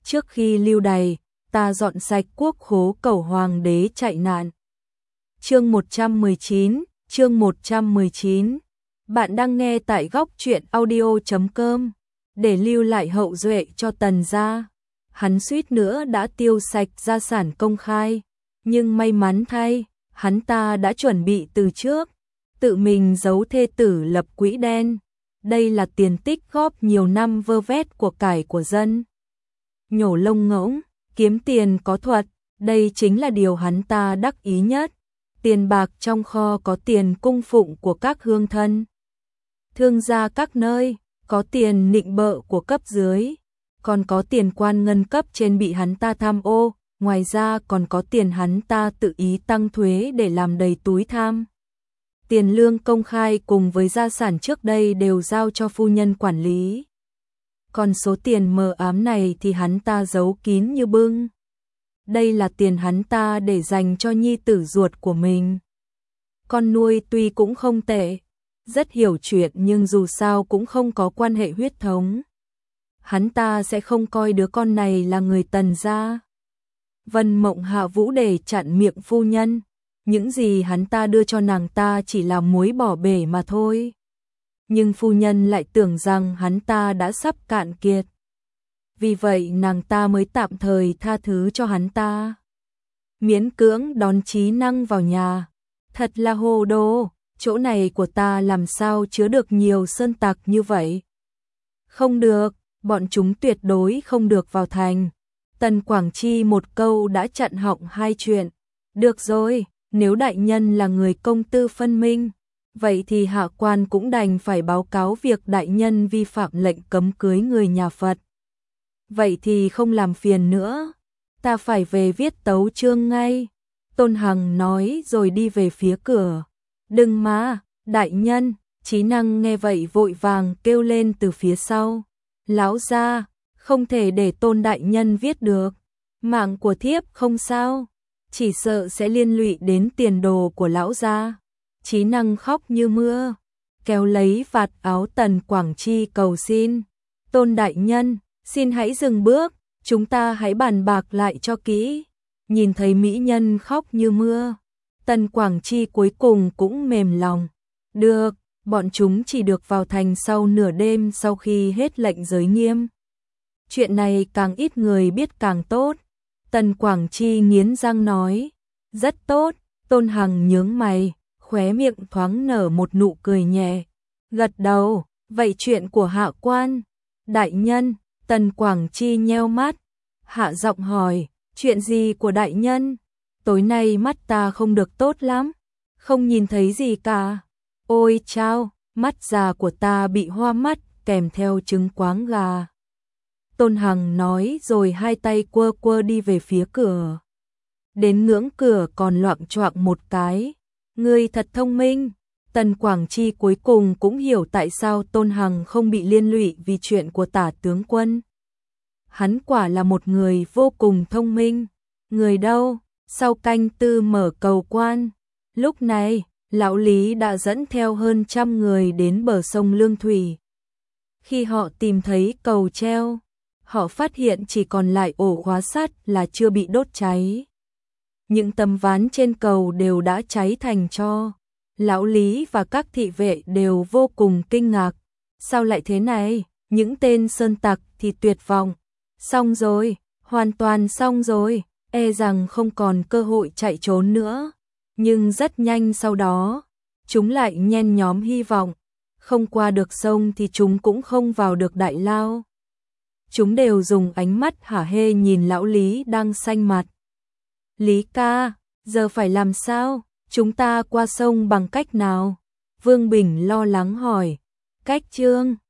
trước khi lưu đày, ta dọn sạch quốc khố cầu hoàng đế chạy nạn. Chương 119, chương 119. Bạn đang nghe tại góc truyện audio.com. Để lưu lại hậu duệ cho Tần gia, hắn suýt nữa đã tiêu sạch gia sản công khai, nhưng may mắn thay, hắn ta đã chuẩn bị từ trước, tự mình giấu thê tử lập quỹ đen. Đây là tiền tích góp nhiều năm vơ vét của cải của dân. Nhổ lông ngỗng, kiếm tiền có thuật, đây chính là điều hắn ta đắc ý nhất. Tiền bạc trong kho có tiền cung phụng của các hương thân, thương gia các nơi, có tiền nịnh bợ của cấp dưới, còn có tiền quan ngân cấp trên bị hắn ta tham ô, ngoài ra còn có tiền hắn ta tự ý tăng thuế để làm đầy túi tham. Tiền lương công khai cùng với gia sản trước đây đều giao cho phu nhân quản lý. Còn số tiền mờ ám này thì hắn ta giấu kín như bưng. Đây là tiền hắn ta để dành cho nhi tử ruột của mình. Con nuôi tuy cũng không tệ, rất hiểu chuyện nhưng dù sao cũng không có quan hệ huyết thống. Hắn ta sẽ không coi đứa con này là người Tần gia. Vân Mộng hạ vũ để chặn miệng phu nhân. Những gì hắn ta đưa cho nàng ta chỉ là muối bỏ bể mà thôi. Nhưng phu nhân lại tưởng rằng hắn ta đã sắp cạn kiệt. Vì vậy nàng ta mới tạm thời tha thứ cho hắn ta. Miễn cưỡng đón Trí Năng vào nhà. Thật là hồ đồ, chỗ này của ta làm sao chứa được nhiều sơn tặc như vậy. Không được, bọn chúng tuyệt đối không được vào thành. Tần Quảng Chi một câu đã chặn họng hai chuyện. Được rồi, nếu đại nhân là người công tư phân minh, vậy thì hạ quan cũng đành phải báo cáo việc đại nhân vi phạm lệnh cấm cưới người nhà Phật. Vậy thì không làm phiền nữa, ta phải về viết tấu chương ngay. Tôn Hằng nói rồi đi về phía cửa. Đừng mà, đại nhân. Trí Năng nghe vậy vội vàng kêu lên từ phía sau. Lão gia, không thể để Tôn đại nhân viết được. Mạng của thiếp không sao, chỉ sợ sẽ liên lụy đến tiền đồ của lão gia. Trí Năng khóc như mưa, kéo lấy vạt áo Tần Quảng Chi cầu xin. Tôn đại nhân, xin hãy dừng bước, chúng ta hãy bàn bạc lại cho kỹ. Nhìn thấy mỹ nhân khóc như mưa, Tần Quảng Chi cuối cùng cũng mềm lòng. Được, bọn chúng chỉ được vào thành sau nửa đêm sau khi hết lệnh giới nghiêm. Chuyện này càng ít người biết càng tốt. Tần Quảng Chi nghiến răng nói. Rất tốt. Tôn Hằng nhướng mày, khóe miệng thoáng nở một nụ cười nhẹ. Gật đầu, vậy chuyện của hạ quan. Đại nhân, Tần Quảng Chi nheo mắt, hạ giọng hỏi, chuyện gì của đại nhân? Tối nay mắt ta không được tốt lắm, không nhìn thấy gì cả. Ôi chao, mắt già của ta bị hoa mắt kèm theo trứng quáng gà. Tôn Hằng nói rồi hai tay quơ quơ đi về phía cửa. Đến ngưỡng cửa còn loạng choạng một cái. Ngươi thật thông minh. Tần Quảng Chi cuối cùng cũng hiểu tại sao Tôn Hằng không bị liên lụy vì chuyện của Tả tướng quân. Hắn quả là một người vô cùng thông minh. Người đâu? Sau canh tư mở cầu quan. Lúc này, lão Lý đã dẫn theo hơn 100 người đến bờ sông Lương Thủy. Khi họ tìm thấy cầu treo, họ phát hiện chỉ còn lại ổ khóa sắt là chưa bị đốt cháy. Những tấm ván trên cầu đều đã cháy thành tro. Lão Lý và các thị vệ đều vô cùng kinh ngạc. Sao lại thế này? Những tên sơn tặc thì tuyệt vọng. Xong rồi, hoàn toàn xong rồi, e rằng không còn cơ hội chạy trốn nữa. Nhưng rất nhanh sau đó, chúng lại nhen nhóm hy vọng. Không qua được sông thì chúng cũng không vào được đại lao. Chúng đều dùng ánh mắt hả hê nhìn lão Lý đang xanh mặt. Lý ca, giờ phải làm sao? Chúng ta qua sông bằng cách nào? Vương Bình lo lắng hỏi. Cách Trương,